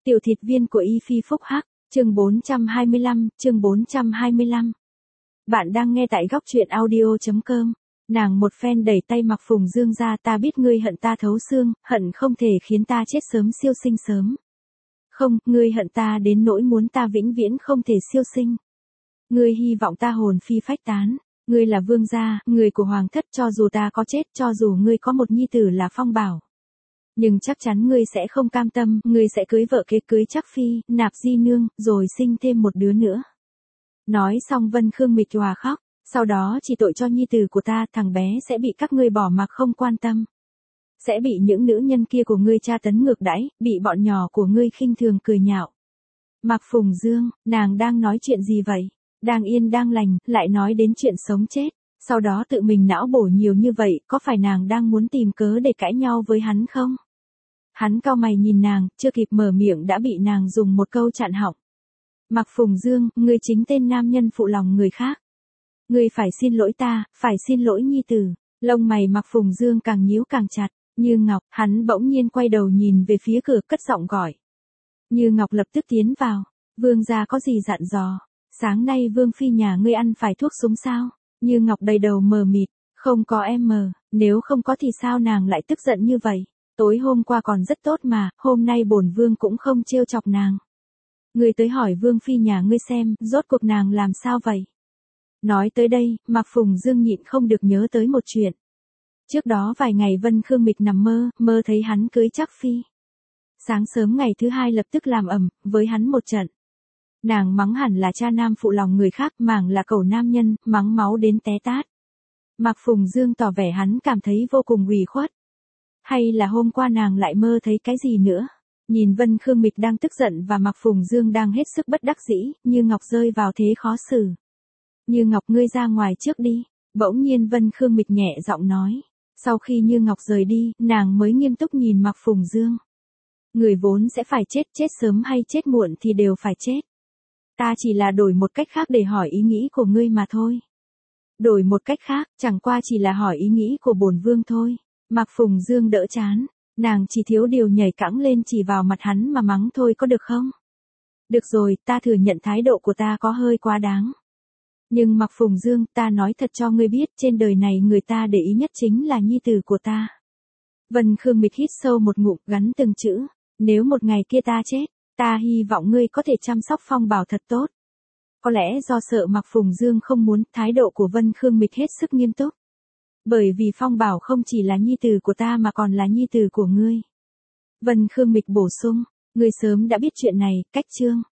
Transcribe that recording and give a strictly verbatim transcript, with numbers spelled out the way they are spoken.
Tiểu thịt viên của Y Phi Phúc Hắc, chương bốn trăm hai mươi lăm, chương bốn trăm hai mươi lăm. Bạn đang nghe tại góc truyện audio chấm com. Nàng một phen đẩy tay Mạc Phùng Dương ra, ta biết ngươi hận ta thấu xương, hận không thể khiến ta chết sớm siêu sinh sớm. Không, ngươi hận ta đến nỗi muốn ta vĩnh viễn không thể siêu sinh. Ngươi hy vọng ta hồn phi phách tán. Ngươi là vương gia, người của hoàng thất, cho dù ta có chết, cho dù ngươi có một nhi tử là Phong Bảo. Nhưng chắc chắn ngươi sẽ không cam tâm, ngươi sẽ cưới vợ kế, cưới Trác Phi, nạp di nương, rồi sinh thêm một đứa nữa. Nói xong Vân Khương mịch hòa khóc, sau đó chỉ tội cho nhi tử của ta, thằng bé sẽ bị các ngươi bỏ mặc không quan tâm. Sẽ bị những nữ nhân kia của ngươi tra tấn ngược đãi, bị bọn nhỏ của ngươi khinh thường cười nhạo. Mạc Phùng Dương, nàng đang nói chuyện gì vậy? Đang yên đang lành, lại nói đến chuyện sống chết, sau đó tự mình não bổ nhiều như vậy, có phải nàng đang muốn tìm cớ để cãi nhau với hắn không? Hắn cau mày nhìn nàng, chưa kịp mở miệng đã bị nàng dùng một câu chặn họng. Mạc Phùng Dương, ngươi chính tên nam nhân phụ lòng người khác. Ngươi phải xin lỗi ta, phải xin lỗi nhi tử. Lông mày Mạc Phùng Dương càng nhíu càng chặt, Như Ngọc, hắn bỗng nhiên quay đầu nhìn về phía cửa, cất giọng gọi. Như Ngọc lập tức tiến vào, vương gia có gì dặn dò? Sáng nay vương phi nhà ngươi ăn phải thuốc súng sao? Như Ngọc đầy đầu mờ mịt, không có em mờ, nếu không có thì sao nàng lại tức giận như vậy? Tối hôm qua còn rất tốt mà, hôm nay bổn vương cũng không trêu chọc nàng. Ngươi tới hỏi vương phi nhà ngươi xem, rốt cuộc nàng làm sao vậy? Nói tới đây, Mạc Phùng Dương nhịn không được nhớ tới một chuyện. Trước đó vài ngày Vân Khương Mịch nằm mơ, mơ thấy hắn cưới Trác Phi. Sáng sớm ngày thứ hai lập tức làm ầm với hắn một trận. Nàng mắng hẳn là cha nam phụ lòng người khác, mảng là cẩu nam nhân, mắng máu đến té tát. Mạc Phùng Dương tỏ vẻ hắn cảm thấy vô cùng ủy khuất. Hay là hôm qua nàng lại mơ thấy cái gì nữa? Nhìn Vân Khương Mịch đang tức giận và Mạc Phùng Dương đang hết sức bất đắc dĩ, Như Ngọc rơi vào thế khó xử. Như Ngọc, ngươi ra ngoài trước đi. Bỗng nhiên Vân Khương Mịch nhẹ giọng nói. Sau khi Như Ngọc rời đi, nàng mới nghiêm túc nhìn Mạc Phùng Dương. Người vốn sẽ phải chết, chết sớm hay chết muộn thì đều phải chết. Ta chỉ là đổi một cách khác để hỏi ý nghĩ của ngươi mà thôi. Đổi một cách khác, chẳng qua chỉ là hỏi ý nghĩ của bổn vương thôi. Mạc Phùng Dương đỡ chán, nàng chỉ thiếu điều nhảy cẫng lên chỉ vào mặt hắn mà mắng thôi, có được không? Được rồi, ta thừa nhận thái độ của ta có hơi quá đáng. Nhưng Mạc Phùng Dương, ta nói thật cho ngươi biết, trên đời này người ta để ý nhất chính là nhi tử của ta. Vân Khương Mịch hít sâu một ngụm, gắn từng chữ. Nếu một ngày kia ta chết, ta hy vọng ngươi có thể chăm sóc Phong Bảo thật tốt. Có lẽ do sợ Mạc Phùng Dương không muốn, thái độ của Vân Khương Mịch hết sức nghiêm túc. Bởi vì Phong Bảo không chỉ là nhi tử của ta mà còn là nhi tử của ngươi. Vân Khương Mịch bổ sung, ngươi sớm đã biết chuyện này, cách chương.